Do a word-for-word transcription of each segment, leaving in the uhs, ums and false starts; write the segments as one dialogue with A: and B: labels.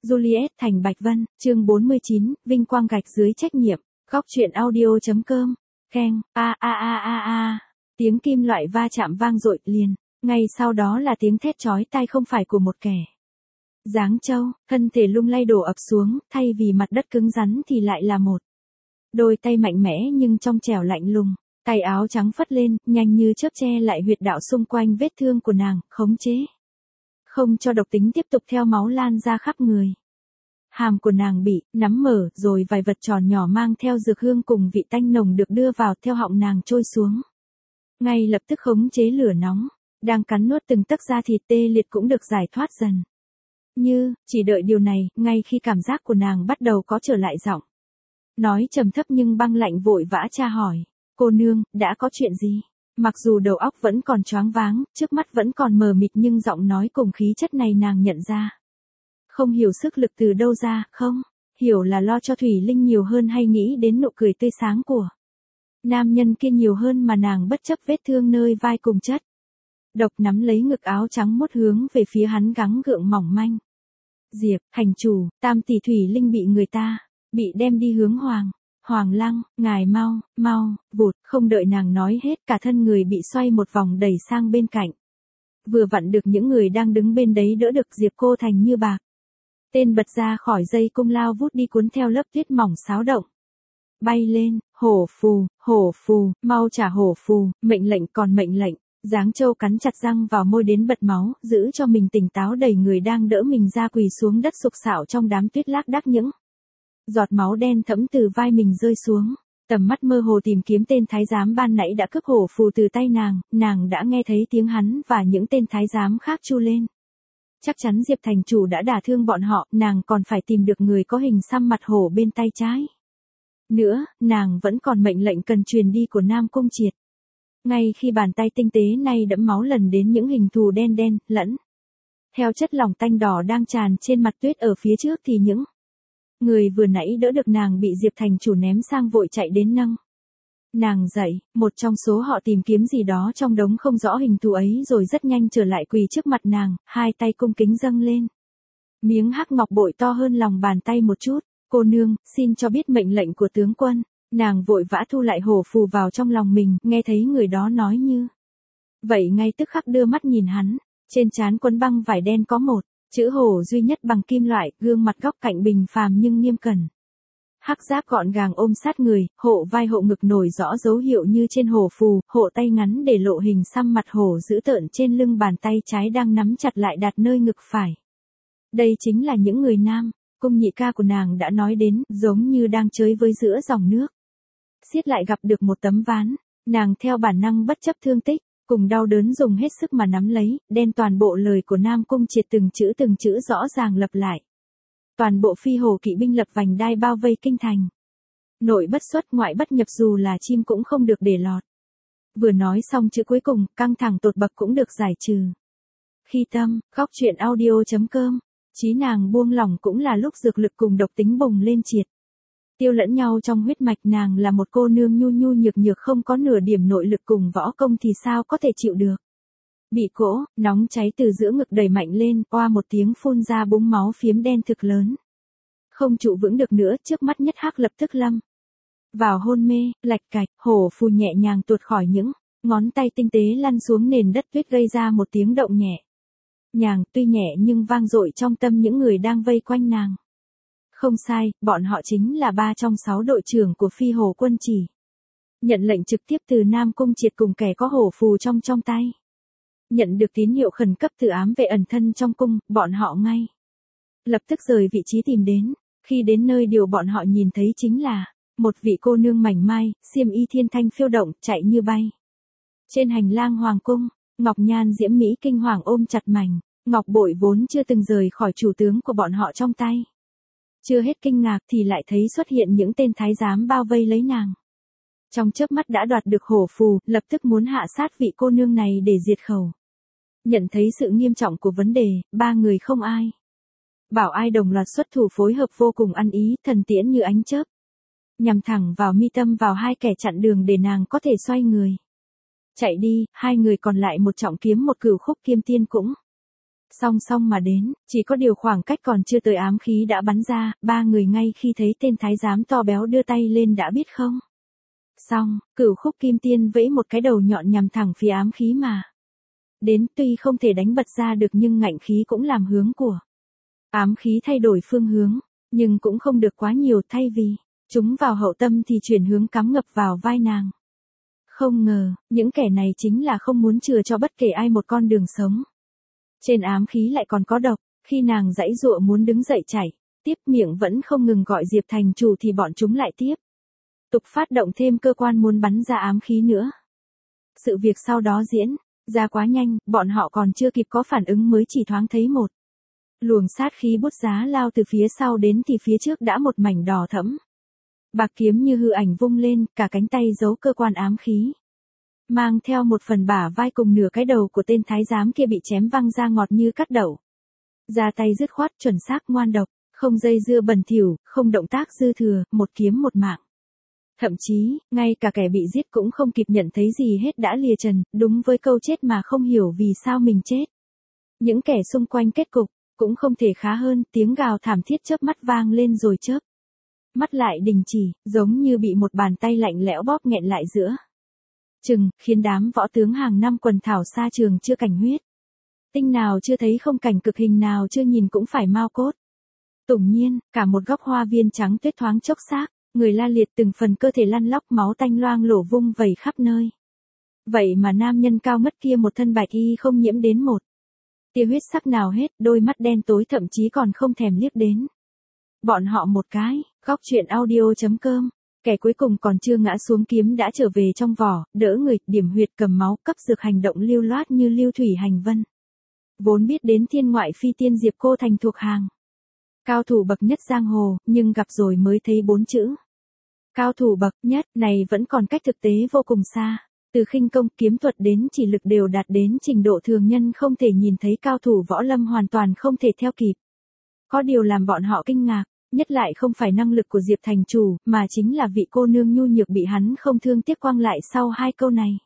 A: Juliet thành Bạch Vân, chương bốn mươi chín, vinh quang gạch dưới trách nhiệm, góc truyện audio.com, keng, a a a a a, tiếng kim loại va chạm vang dội liền, ngay sau đó là tiếng thét chói tai không phải của một kẻ. Giáng Châu, thân thể lung lay đổ ập xuống, thay vì mặt đất cứng rắn thì lại là một đôi tay mạnh mẽ nhưng trong trẻo lạnh lùng, tay áo trắng phất lên, nhanh như chớp che lại huyệt đạo xung quanh vết thương của nàng, khống chế không cho độc tính tiếp tục theo máu lan ra khắp người. Hàm của nàng bị nắm mở, rồi vài vật tròn nhỏ mang theo dược hương cùng vị tanh nồng được đưa vào theo họng nàng trôi xuống. Ngay lập tức khống chế lửa nóng, đang cắn nuốt từng tấc da thịt tê liệt cũng được giải thoát dần. Như, chỉ đợi điều này, ngay khi cảm giác của nàng bắt đầu có trở lại giọng. Nói trầm thấp nhưng băng lạnh vội vã tra hỏi, cô nương, đã có chuyện gì? Mặc dù đầu óc vẫn còn choáng váng, trước mắt vẫn còn mờ mịt nhưng giọng nói cùng khí chất này nàng nhận ra. Không hiểu sức lực từ đâu ra, không, hiểu là lo cho Thủy Linh nhiều hơn hay nghĩ đến nụ cười tươi sáng của nam nhân kia nhiều hơn mà nàng bất chấp vết thương nơi vai cùng chất. Độc nắm lấy ngực áo trắng mốt hướng về phía hắn gắng gượng mỏng manh. Diệp, hành chủ, tam tỷ Thủy Linh bị người ta, bị đem đi hướng Hoàng. Hoàng Lăng, ngài mau, mau, vụt, không đợi nàng nói hết cả thân người bị xoay một vòng đẩy sang bên cạnh. Vừa vặn được những người đang đứng bên đấy đỡ được Diệp cô thành như bạc. Tên bật ra khỏi dây cung lao vút đi cuốn theo lớp tuyết mỏng xáo động. Bay lên, hổ phù, hổ phù, mau trả hổ phù, mệnh lệnh còn mệnh lệnh. Giáng Châu cắn chặt răng vào môi đến bật máu, giữ cho mình tỉnh táo đẩy người đang đỡ mình ra quỳ xuống đất sục sạo trong đám tuyết lác đác những giọt máu đen thẫm từ vai mình rơi xuống. Tầm mắt mơ hồ tìm kiếm tên thái giám ban nãy đã cướp hổ phù từ tay nàng, nàng đã nghe thấy tiếng hắn và những tên thái giám khác chu lên. Chắc chắn Diệp thành chủ đã đả thương bọn họ, nàng còn phải tìm được người có hình xăm mặt hổ bên tay trái. Nữa, nàng vẫn còn mệnh lệnh cần truyền đi của Nam Cung Triệt. Ngay khi bàn tay tinh tế này đẫm máu lần đến những hình thù đen đen, lẫn theo chất lỏng tanh đỏ đang tràn trên mặt tuyết ở phía trước thì những người vừa nãy đỡ được nàng bị Diệp thành chủ ném sang vội chạy đến nâng nàng dậy, một trong số họ tìm kiếm gì đó trong đống không rõ hình thù ấy rồi rất nhanh trở lại quỳ trước mặt nàng, hai tay cung kính dâng lên. Miếng hắc ngọc bội to hơn lòng bàn tay một chút, cô nương, xin cho biết mệnh lệnh của tướng quân. Nàng vội vã thu lại hổ phù vào trong lòng mình, nghe thấy người đó nói như vậy ngay tức khắc đưa mắt nhìn hắn, trên trán quấn băng vải đen có một chữ hổ duy nhất bằng kim loại, gương mặt góc cạnh bình phàm nhưng nghiêm cẩn. Hắc giáp gọn gàng ôm sát người, hộ vai hộ ngực nổi rõ dấu hiệu như trên hổ phù, hộ tay ngắn để lộ hình xăm mặt hổ dữ tợn trên lưng bàn tay trái đang nắm chặt lại đặt nơi ngực phải. Đây chính là những người nam, cung nhị ca của nàng đã nói đến, giống như đang chơi với giữa dòng nước. Xiết lại gặp được một tấm ván, nàng theo bản năng bất chấp thương tích, cùng đau đớn dùng hết sức mà nắm lấy, đen toàn bộ lời của Nam Cung Triệt từng chữ từng chữ rõ ràng lặp lại. Toàn bộ phi hồ kỵ binh lập vành đai bao vây kinh thành. Nội bất xuất ngoại bất nhập dù là chim cũng không được để lọt. Vừa nói xong chữ cuối cùng, căng thẳng tột bậc cũng được giải trừ. Khi tâm, góc truyện audio.com, trí nàng buông lỏng cũng là lúc dược lực cùng độc tính bùng lên triệt. Tiêu lẫn nhau trong huyết mạch, nàng là một cô nương nhu nhu nhược nhược không có nửa điểm nội lực cùng võ công thì sao có thể chịu được. Bị cỗ, nóng cháy từ giữa ngực đẩy mạnh lên, oa một tiếng phun ra búng máu phiếm đen thực lớn. Không trụ vững được nữa, trước mắt nhất hắc lập tức lâm vào hôn mê, lạch cạch, hổ phù nhẹ nhàng tuột khỏi những ngón tay tinh tế lăn xuống nền đất tuyết gây ra một tiếng động nhẹ nhàng, tuy nhẹ nhưng vang dội trong tâm những người đang vây quanh nàng. Không sai, bọn họ chính là ba trong sáu đội trưởng của phi hồ quân chỉ. Nhận lệnh trực tiếp từ Nam Cung Triệt cùng kẻ có hổ phù trong trong tay. Nhận được tín hiệu khẩn cấp từ ám vệ ẩn thân trong cung, bọn họ ngay lập tức rời vị trí tìm đến. Khi đến nơi điều bọn họ nhìn thấy chính là một vị cô nương mảnh mai, xiêm y thiên thanh phiêu động, chạy như bay. Trên hành lang hoàng cung, Ngọc Nhan diễm mỹ kinh hoàng ôm chặt mảnh ngọc bội vốn chưa từng rời khỏi chủ tướng của bọn họ trong tay. Chưa hết kinh ngạc thì lại thấy xuất hiện những tên thái giám bao vây lấy nàng. Trong chớp mắt đã đoạt được hổ phù, lập tức muốn hạ sát vị cô nương này để diệt khẩu. Nhận thấy sự nghiêm trọng của vấn đề, ba người không ai bảo ai đồng loạt xuất thủ phối hợp vô cùng ăn ý, thần tiễn như ánh chớp. Nhằm thẳng vào mi tâm vào hai kẻ chặn đường để nàng có thể xoay người chạy đi, hai người còn lại một trọng kiếm một cửu khúc kim tiên cũng Song song mà đến, chỉ có điều khoảng cách còn chưa tới ám khí đã bắn ra, ba người ngay khi thấy tên thái giám to béo đưa tay lên đã biết không. Xong, Cửu Khúc Kim Tiên vẫy một cái đầu nhọn nhằm thẳng phía ám khí mà. Đến tuy không thể đánh bật ra được nhưng ngạnh khí cũng làm hướng của. Ám khí thay đổi phương hướng, nhưng cũng không được quá nhiều thay vì, chúng vào hậu tâm thì chuyển hướng cắm ngập vào vai nàng. Không ngờ, những kẻ này chính là không muốn chừa cho bất kể ai một con đường sống. Trên ám khí lại còn có độc, khi nàng giãy giụa muốn đứng dậy chạy, tiếp miệng vẫn không ngừng gọi Diệp thành chủ thì bọn chúng lại tiếp tục phát động thêm cơ quan muốn bắn ra ám khí nữa. Sự việc sau đó diễn ra quá nhanh, bọn họ còn chưa kịp có phản ứng mới chỉ thoáng thấy một luồng sát khí bút giá lao từ phía sau đến thì phía trước đã một mảnh đỏ thẫm. Bạc kiếm như hư ảnh vung lên, cả cánh tay giấu cơ quan ám khí. Mang theo một phần bả vai cùng nửa cái đầu của tên thái giám kia bị chém văng ra ngọt như cắt đậu. Ra tay dứt khoát chuẩn xác ngoan độc, không dây dưa bẩn thỉu, không động tác dư thừa, một kiếm một mạng. Thậm chí, ngay cả kẻ bị giết cũng không kịp nhận thấy gì hết đã lìa trần, đúng với câu chết mà không hiểu vì sao mình chết. Những kẻ xung quanh kết cục, cũng không thể khá hơn, tiếng gào thảm thiết chớp mắt vang lên rồi chớp mắt lại đình chỉ, giống như bị một bàn tay lạnh lẽo bóp nghẹn lại giữa chừng, khiến đám võ tướng hàng năm quần thảo xa trường chưa cảnh huyết tinh nào chưa thấy không cảnh cực hình nào chưa nhìn cũng phải mau cốt. Tủng nhiên, cả một góc hoa viên trắng tuyết thoáng chốc xác, người la liệt từng phần cơ thể lăn lóc máu tanh loang lổ vung vẩy khắp nơi. Vậy mà nam nhân cao ngất kia một thân bạch y không nhiễm đến một tia huyết sắc nào hết, đôi mắt đen tối thậm chí còn không thèm liếc đến bọn họ một cái. Góc truyện audio chấm com. Kẻ cuối cùng còn chưa ngã xuống kiếm đã trở về trong vỏ, đỡ người, điểm huyệt cầm máu, cấp dược hành động lưu loát như lưu thủy hành vân. Vốn biết đến thiên ngoại phi tiên Diệp Cô Thành thuộc hàng cao thủ bậc nhất giang hồ, nhưng gặp rồi mới thấy bốn chữ cao thủ bậc nhất này vẫn còn cách thực tế vô cùng xa. Từ khinh công, kiếm thuật đến chỉ lực đều đạt đến trình độ thường nhân không thể nhìn thấy, cao thủ võ lâm hoàn toàn không thể theo kịp. Có điều làm bọn họ kinh ngạc, nhất lại không phải năng lực của Diệp thành chủ, mà chính là vị cô nương nhu nhược bị hắn không thương tiếc quăng lại sau hai câu này.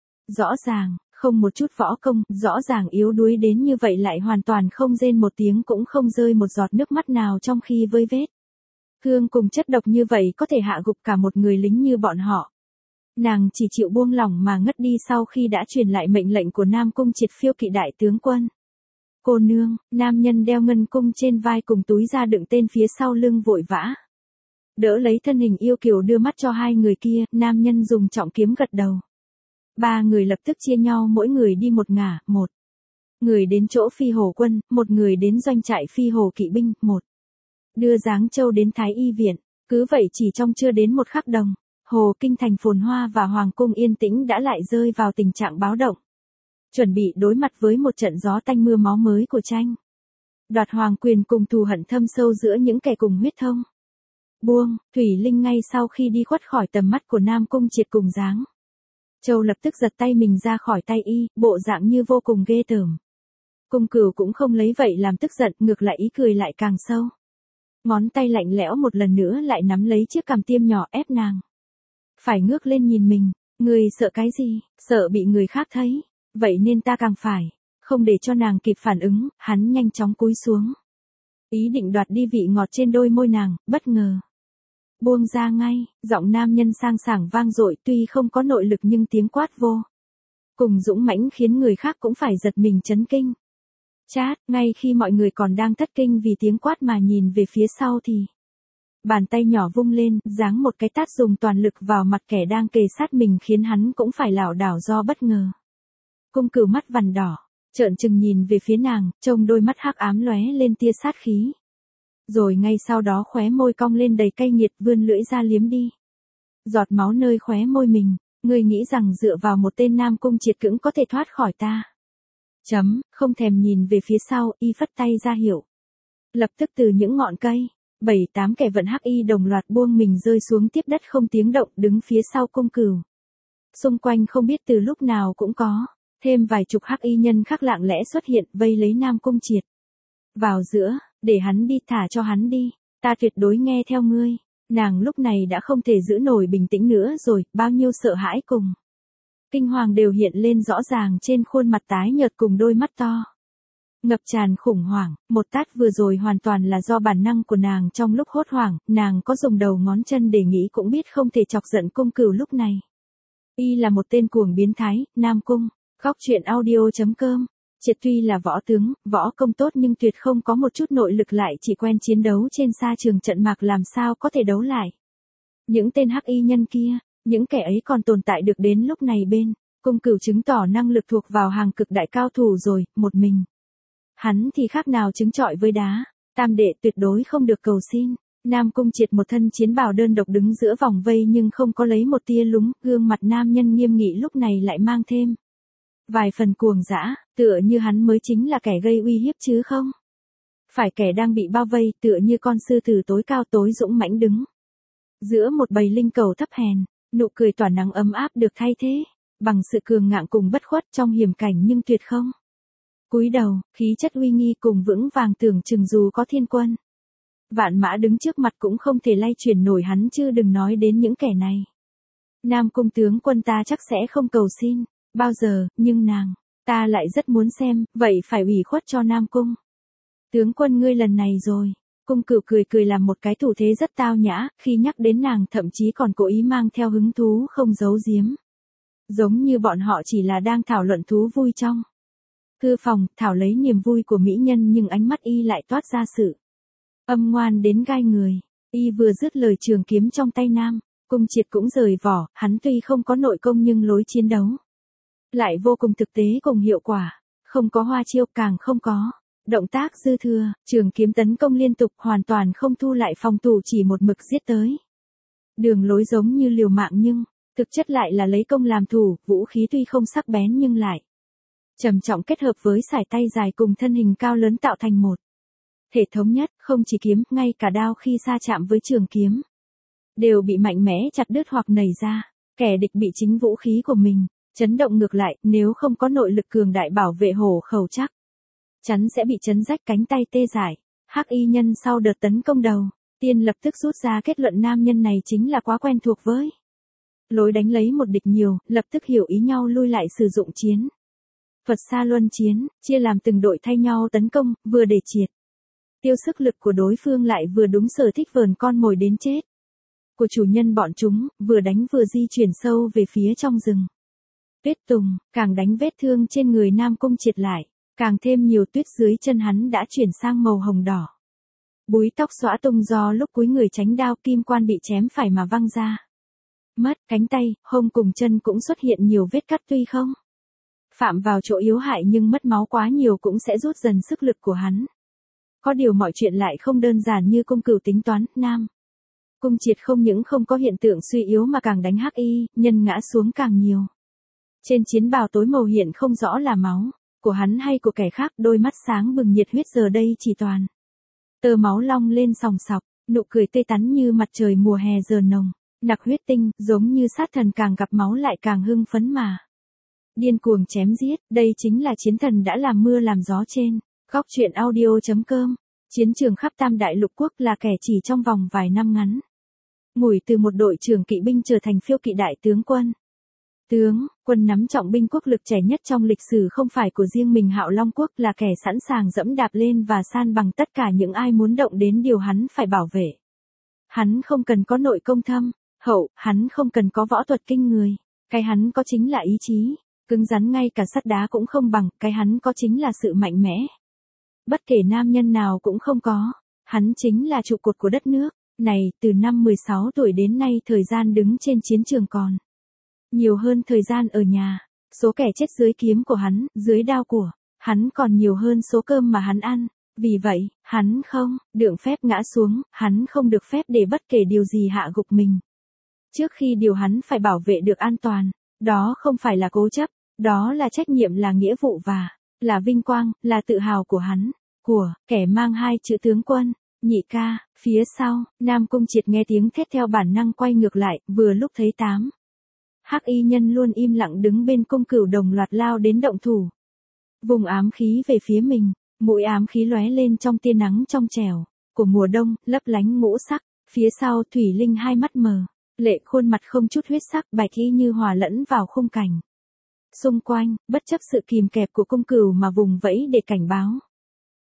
A: Rõ ràng, không một chút võ công, rõ ràng yếu đuối đến như vậy lại hoàn toàn không rên một tiếng cũng không rơi một giọt nước mắt nào trong khi vơi vết thương cùng chất độc như vậy có thể hạ gục cả một người lính như bọn họ. Nàng chỉ chịu buông lỏng mà ngất đi sau khi đã truyền lại mệnh lệnh của Nam Cung Triệt phiêu kỵ đại tướng quân. Cô nương, nam nhân đeo ngân cung trên vai cùng túi da đựng tên phía sau lưng vội vã đỡ lấy thân hình yêu kiều đưa mắt cho hai người kia, nam nhân dùng trọng kiếm gật đầu. Ba người lập tức chia nhau mỗi người đi một ngả, một người đến chỗ phi hổ quân, một người đến doanh trại phi hổ kỵ binh, một đưa Giáng Châu đến Thái Y viện. Cứ vậy chỉ trong chưa đến một khắc đồng, Hồ Kinh thành phồn hoa và Hoàng cung yên tĩnh đã lại rơi vào tình trạng báo động. Chuẩn bị đối mặt với một trận gió tanh mưa máu mới của tranh đoạt hoàng quyền cùng thù hận thâm sâu giữa những kẻ cùng huyết thông. Buông, Thủy Linh ngay sau khi đi khuất khỏi tầm mắt của Nam Cung Triệt cùng Giáng Châu lập tức giật tay mình ra khỏi tay y, bộ dạng như vô cùng ghê tởm. Cung Cửu cũng không lấy vậy làm tức giận, ngược lại ý cười lại càng sâu. Ngón tay lạnh lẽo một lần nữa lại nắm lấy chiếc cằm tiêm nhỏ ép nàng phải ngước lên nhìn mình. Người sợ cái gì? Sợ bị người khác thấy. Vậy nên ta càng phải. Không để cho nàng kịp phản ứng, hắn nhanh chóng cúi xuống. Ý định đoạt đi vị ngọt trên đôi môi nàng, bất ngờ buông ra ngay, giọng nam nhân sang sảng vang dội, tuy không có nội lực nhưng tiếng quát vô cùng dũng mãnh khiến người khác cũng phải giật mình chấn kinh. Chát, ngay khi mọi người còn đang thất kinh vì tiếng quát mà nhìn về phía sau thì bàn tay nhỏ vung lên, giáng một cái tát dùng toàn lực vào mặt kẻ đang kề sát mình khiến hắn cũng phải lảo đảo do bất ngờ. Cung Cửu mắt vằn đỏ, trợn trừng nhìn về phía nàng, trông đôi mắt hắc ám lóe lên tia sát khí. Rồi ngay sau đó khóe môi cong lên đầy cay nghiệt, vươn lưỡi ra liếm đi giọt máu nơi khóe môi mình. Ngươi nghĩ rằng dựa vào một tên Nam Cung Triệt cưỡng có thể thoát khỏi ta? Chấm, không thèm nhìn về phía sau, y phất tay ra hiệu. Lập tức từ những ngọn cây, bảy tám kẻ vận hắc y đồng loạt buông mình rơi xuống tiếp đất không tiếng động, đứng phía sau Cung Cửu. Xung quanh không biết từ lúc nào cũng có thêm vài chục hắc y nhân khác lặng lẽ xuất hiện, vây lấy Nam Cung Triệt vào giữa, để hắn đi, thả cho hắn đi, ta tuyệt đối nghe theo ngươi. Nàng lúc này đã không thể giữ nổi bình tĩnh nữa rồi, bao nhiêu sợ hãi cùng kinh hoàng đều hiện lên rõ ràng trên khuôn mặt tái nhợt cùng đôi mắt to ngập tràn khủng hoảng, một tát vừa rồi hoàn toàn là do bản năng của nàng trong lúc hốt hoảng, nàng có dùng đầu ngón chân để nghĩ cũng biết không thể chọc giận cung cửu lúc này. Y là một tên cuồng biến thái, Nam Cung, góc truyện audio.com. Triệt tuy là võ tướng, võ công tốt nhưng tuyệt không có một chút nội lực, lại chỉ quen chiến đấu trên sa trường trận mạc, làm sao có thể đấu lại. Những tên hắc y nhân kia, những kẻ ấy còn tồn tại được đến lúc này bên, cung cửu chứng tỏ năng lực thuộc vào hàng cực đại cao thủ rồi, một mình. Hắn thì khác nào trứng trọi với đá, tam đệ tuyệt đối không được cầu xin. Nam Cung Triệt một thân chiến bào đơn độc đứng giữa vòng vây nhưng không có lấy một tia lúng, gương mặt nam nhân nghiêm nghị lúc này lại mang thêm vài phần cuồng dã, tựa như hắn mới chính là kẻ gây uy hiếp chứ không phải kẻ đang bị bao vây, tựa như con sư tử tối cao tối dũng mãnh đứng giữa một bầy linh cầu thấp hèn, nụ cười tỏa nắng ấm áp được thay thế bằng sự cường ngạo cùng bất khuất trong hiểm cảnh nhưng tuyệt không cúi đầu, khí chất uy nghi cùng vững vàng, tưởng chừng dù có thiên quân vạn mã đứng trước mặt cũng không thể lay chuyển nổi hắn, chứ đừng nói đến những kẻ này. Nam Cung tướng quân, ta chắc sẽ không cầu xin bao giờ, nhưng nàng, ta lại rất muốn xem, vậy phải ủy khuất cho Nam Cung. Tướng quân ngươi lần này rồi. Cung cửu cười cười làm một cái thủ thế rất tao nhã, khi nhắc đến nàng thậm chí còn cố ý mang theo hứng thú không giấu giếm. Giống như bọn họ chỉ là đang thảo luận thú vui trong thư phòng, thảo lấy niềm vui của mỹ nhân, nhưng ánh mắt y lại toát ra sự âm ngoan đến gai người. Y vừa dứt lời, trường kiếm trong tay Nam Cung Triệt cũng rời vỏ, hắn tuy không có nội công nhưng lối chiến đấu lại vô cùng thực tế cùng hiệu quả, không có hoa chiêu, càng không có động tác dư thừa, trường kiếm tấn công liên tục, hoàn toàn không thu lại phòng thủ, chỉ một mực giết tới. Đường lối giống như liều mạng nhưng thực chất lại là lấy công làm thủ, vũ khí tuy không sắc bén nhưng lại trầm trọng, kết hợp với sải tay dài cùng thân hình cao lớn tạo thành một thể thống nhất, không chỉ kiếm, ngay cả đao khi sa chạm với trường kiếm đều bị mạnh mẽ chặt đứt hoặc nảy ra, kẻ địch bị chính vũ khí của mình chấn động ngược lại, nếu không có nội lực cường đại bảo vệ hổ khẩu chắc chắn sẽ bị chấn rách cánh tay tê dại. Hắc y nhân sau đợt tấn công đầu tiên lập tức rút ra kết luận, nam nhân này chính là quá quen thuộc với lối đánh lấy một địch nhiều, lập tức hiểu ý nhau lui lại, sử dụng chiến thuật xa luân chiến, chia làm từng đội thay nhau tấn công, vừa để triệt tiêu sức lực của đối phương, lại vừa đúng sở thích vờn con mồi đến chết của chủ nhân bọn chúng, vừa đánh vừa di chuyển sâu về phía trong rừng tuyết tùng, càng đánh vết thương trên người Nam Cung Triệt lại càng thêm nhiều, tuyết dưới chân hắn đã chuyển sang màu hồng đỏ. Búi tóc xõa tung do lúc cúi người tránh đao, kim quan bị chém phải mà văng ra. Mất, cánh tay, hông cùng chân cũng xuất hiện nhiều vết cắt, tuy không phạm vào chỗ yếu hại nhưng mất máu quá nhiều cũng sẽ rút dần sức lực của hắn. Có điều mọi chuyện lại không đơn giản như cung cửu tính toán. Nam Cung Triệt không những không có hiện tượng suy yếu mà càng đánh hắc y nhân ngã xuống càng nhiều. Trên chiến bào tối màu hiện không rõ là máu của hắn hay của kẻ khác, đôi mắt sáng bừng nhiệt huyết giờ đây chỉ toàn tơ máu long lên sòng sọc, nụ cười tươi tắn như mặt trời mùa hè giờ nồng nặc huyết tinh, giống như sát thần càng gặp máu lại càng hưng phấn mà điên cuồng chém giết. Đây chính là chiến thần đã làm mưa làm gió trên góc truyện audio.com. Chiến trường khắp Tam Đại Lục Quốc là kẻ chỉ trong vòng vài năm ngắn ngủi từ một đội trưởng kỵ binh trở thành phiêu kỵ đại tướng quân. Tướng, quân nắm trọng binh quốc lực trẻ nhất trong lịch sử không phải của riêng mình, Hạo Long Quốc là kẻ sẵn sàng dẫm đạp lên và san bằng tất cả những ai muốn động đến điều hắn phải bảo vệ. Hắn không cần có nội công thâm hậu, hắn không cần có võ thuật kinh người, cái hắn có chính là ý chí cứng rắn, ngay cả sắt đá cũng không bằng, cái hắn có chính là sự mạnh mẽ. Bất kể nam nhân nào cũng không có, hắn chính là trụ cột của đất nước này. Từ năm mười sáu tuổi đến nay, thời gian đứng trên chiến trường còn nhiều hơn thời gian ở nhà. Số kẻ chết dưới kiếm của hắn, dưới đao của hắn còn nhiều hơn số cơm mà hắn ăn. Vì vậy, hắn không được phép ngã xuống, hắn không được phép để bất kể điều gì hạ gục mình. Trước khi điều hắn phải bảo vệ được an toàn, đó không phải là cố chấp, đó là trách nhiệm, là nghĩa vụ và là vinh quang, là tự hào của hắn, của kẻ mang hai chữ tướng quân. Nhị ca, phía sau, Nam Cung Triệt nghe tiếng thét theo bản năng quay ngược lại, vừa lúc thấy tám hắc y nhân luôn im lặng đứng bên cung cửu đồng loạt lao đến động thủ. Vùng ám khí về phía mình, mũi ám khí lóe lên trong tia nắng trong trẻo của mùa đông, lấp lánh ngũ sắc. Phía sau Thủy Linh hai mắt mờ, lệ, khuôn mặt không chút huyết sắc, bạch y như hòa lẫn vào khung cảnh xung quanh, bất chấp sự kìm kẹp của cung cửu mà vùng vẫy để cảnh báo.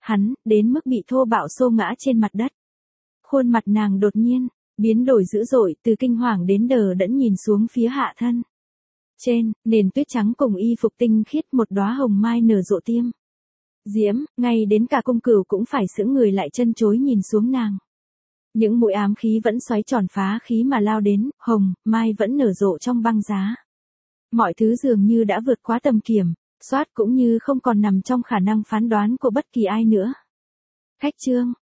A: hắn, đến mức bị thô bạo xô ngã trên mặt đất. Khuôn mặt nàng đột nhiên, biến đổi dữ dội, từ kinh hoàng đến đờ đẫn nhìn xuống phía hạ thân. Trên, nền tuyết trắng cùng y phục tinh khiết một đóa hồng mai nở rộ tiêm. Diễm, ngay đến cả cung cửu cũng phải sững người lại chân chối nhìn xuống nàng. Những mũi ám khí vẫn xoáy tròn phá khí mà lao đến, hồng, mai vẫn nở rộ trong băng giá. Mọi thứ dường như đã vượt quá tầm kiểm, soát cũng như không còn nằm trong khả năng phán đoán của bất kỳ ai nữa. Khách trương,